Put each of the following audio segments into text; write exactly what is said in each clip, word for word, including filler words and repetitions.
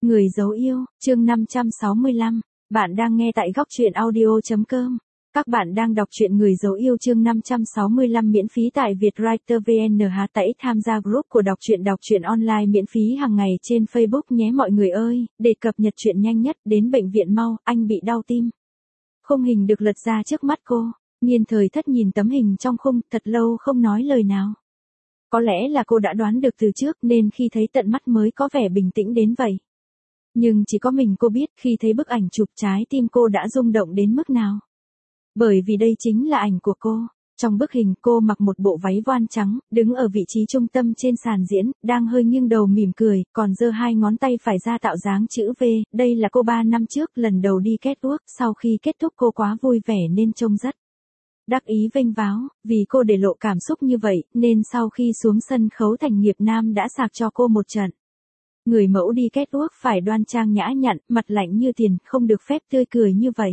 Người dấu yêu, chương năm trăm sáu mươi lăm, bạn đang nghe tại góc truyện audio.com. Các bạn đang đọc truyện Người dấu yêu chương năm trăm sáu mươi lăm miễn phí tại Vietwriter vê en. Hãy tham gia group của đọc truyện đọc truyện online miễn phí hàng ngày trên Facebook nhé mọi người ơi, để cập nhật truyện nhanh nhất. Đến bệnh viện mau, anh bị đau tim. Khung hình được lật ra trước mắt cô, Nhiên Thời Thất nhìn tấm hình trong khung, thật lâu không nói lời nào. Có lẽ là cô đã đoán được từ trước nên khi thấy tận mắt mới có vẻ bình tĩnh đến vậy. Nhưng chỉ có mình cô biết khi thấy bức ảnh chụp trái tim cô đã rung động đến mức nào. Bởi vì đây chính là ảnh của cô. Trong bức hình cô mặc một bộ váy voan trắng, đứng ở vị trí trung tâm trên sàn diễn, đang hơi nghiêng đầu mỉm cười, còn giơ hai ngón tay phải ra tạo dáng chữ V. Đây là cô ba năm trước lần đầu đi catwalk, sau khi kết thúc cô quá vui vẻ nên trông rất đắc ý vênh váo, vì cô để lộ cảm xúc như vậy, nên sau khi xuống sân khấu Thành Nghiệp Nam đã sạc cho cô một trận. Người mẫu đi catwalk phải đoan trang nhã nhặn, mặt lạnh như tiền, không được phép tươi cười như vậy.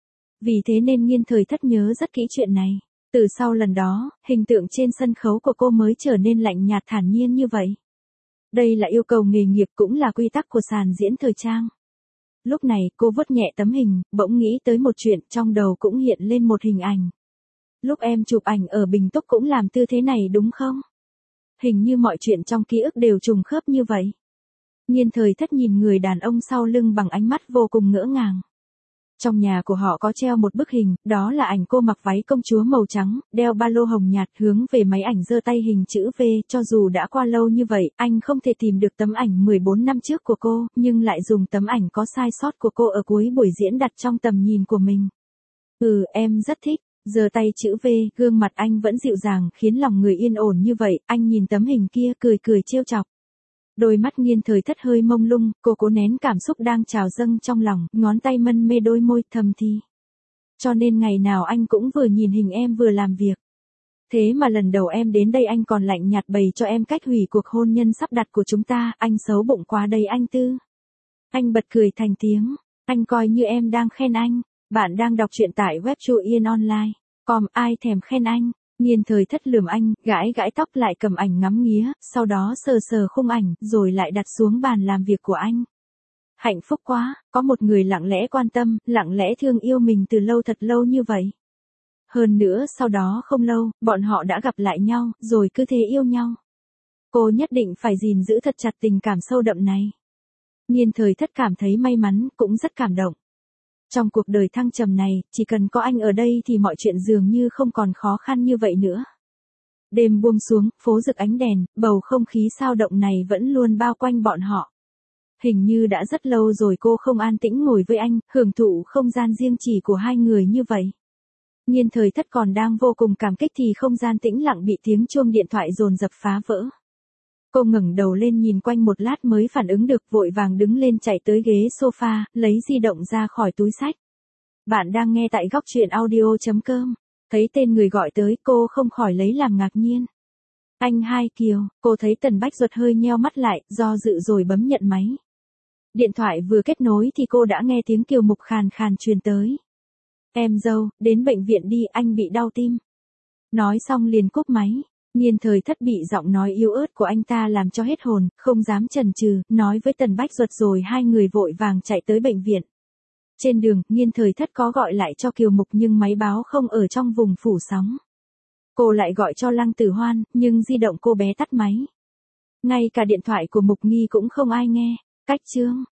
Vì thế nên Nhiên Thời Thất nhớ rất kỹ chuyện này. Từ sau lần đó, hình tượng trên sân khấu của cô mới trở nên lạnh nhạt thản nhiên như vậy. Đây là yêu cầu nghề nghiệp cũng là quy tắc của sàn diễn thời trang. Lúc này cô vuốt nhẹ tấm hình, bỗng nghĩ tới một chuyện, trong đầu cũng hiện lên một hình ảnh. Lúc em chụp ảnh ở Bình Túc cũng làm tư thế này đúng không? Hình như mọi chuyện trong ký ức đều trùng khớp như vậy. Nhiên Thời Thất nhìn người đàn ông sau lưng bằng ánh mắt vô cùng ngỡ ngàng. Trong nhà của họ có treo một bức hình, đó là ảnh cô mặc váy công chúa màu trắng, đeo ba lô hồng nhạt hướng về máy ảnh giơ tay hình chữ V. Cho dù đã qua lâu như vậy, anh không thể tìm được tấm ảnh mười bốn năm trước của cô, nhưng lại dùng tấm ảnh có sai sót của cô ở cuối buổi diễn đặt trong tầm nhìn của mình. Ừ, em rất thích. Giơ tay chữ V, gương mặt anh vẫn dịu dàng, khiến lòng người yên ổn như vậy. Anh nhìn tấm hình kia, cười cười trêu chọc. Đôi mắt Nhiên Thời Thất hơi mông lung, cô cố nén cảm xúc đang trào dâng trong lòng, ngón tay mân mê đôi môi, thầm thì. Cho nên ngày nào anh cũng vừa nhìn hình em vừa làm việc. Thế mà lần đầu em đến đây anh còn lạnh nhạt bày cho em cách hủy cuộc hôn nhân sắp đặt của chúng ta, anh xấu bụng quá đây anh Tư. Anh bật cười thành tiếng, anh coi như em đang khen anh. Bạn đang đọc truyện tại web truyện online. Com ai thèm khen anh. Nhiên Thời Thất lườm anh, gãi gãi tóc lại cầm ảnh ngắm nghía, sau đó sờ sờ khung ảnh, rồi lại đặt xuống bàn làm việc của anh. Hạnh phúc quá, có một người lặng lẽ quan tâm, lặng lẽ thương yêu mình từ lâu thật lâu như vậy. Hơn nữa sau đó không lâu, bọn họ đã gặp lại nhau, rồi cứ thế yêu nhau. Cô nhất định phải gìn giữ thật chặt tình cảm sâu đậm này. Nhiên Thời Thất cảm thấy may mắn, cũng rất cảm động. Trong cuộc đời thăng trầm này, chỉ cần có anh ở đây thì mọi chuyện dường như không còn khó khăn như vậy nữa. Đêm buông xuống, phố rực ánh đèn, bầu không khí sao động này vẫn luôn bao quanh bọn họ. Hình như đã rất lâu rồi cô không an tĩnh ngồi với anh, hưởng thụ không gian riêng chỉ của hai người như vậy. Nhiên Thời Thất còn đang vô cùng cảm kích thì không gian tĩnh lặng bị tiếng chuông điện thoại dồn dập phá vỡ. Cô ngẩng đầu lên nhìn quanh một lát mới phản ứng được, vội vàng đứng lên chạy tới ghế sofa, lấy di động ra khỏi túi xách. Bạn đang nghe tại góc truyện audio.com. Thấy tên người gọi tới, cô không khỏi lấy làm ngạc nhiên. Anh Hai Kiều, cô thấy Tần Bách Duật hơi nheo mắt lại, do dự rồi bấm nhận máy. Điện thoại vừa kết nối thì cô đã nghe tiếng Kiều Mục khàn khàn truyền tới. Em dâu, đến bệnh viện đi, anh bị đau tim. Nói xong liền cúp máy. Nhiên Thời Thất bị giọng nói yếu ớt của anh ta làm cho hết hồn, không dám chần chừ, nói với Tần Bách Duật rồi hai người vội vàng chạy tới bệnh viện. Trên đường, Nhiên Thời Thất có gọi lại cho Kiều Mục nhưng máy báo không ở trong vùng phủ sóng. Cô lại gọi cho Lăng Tử Hoan, nhưng di động cô bé tắt máy. Ngay cả điện thoại của Mục Nghi cũng không ai nghe. Cách chương,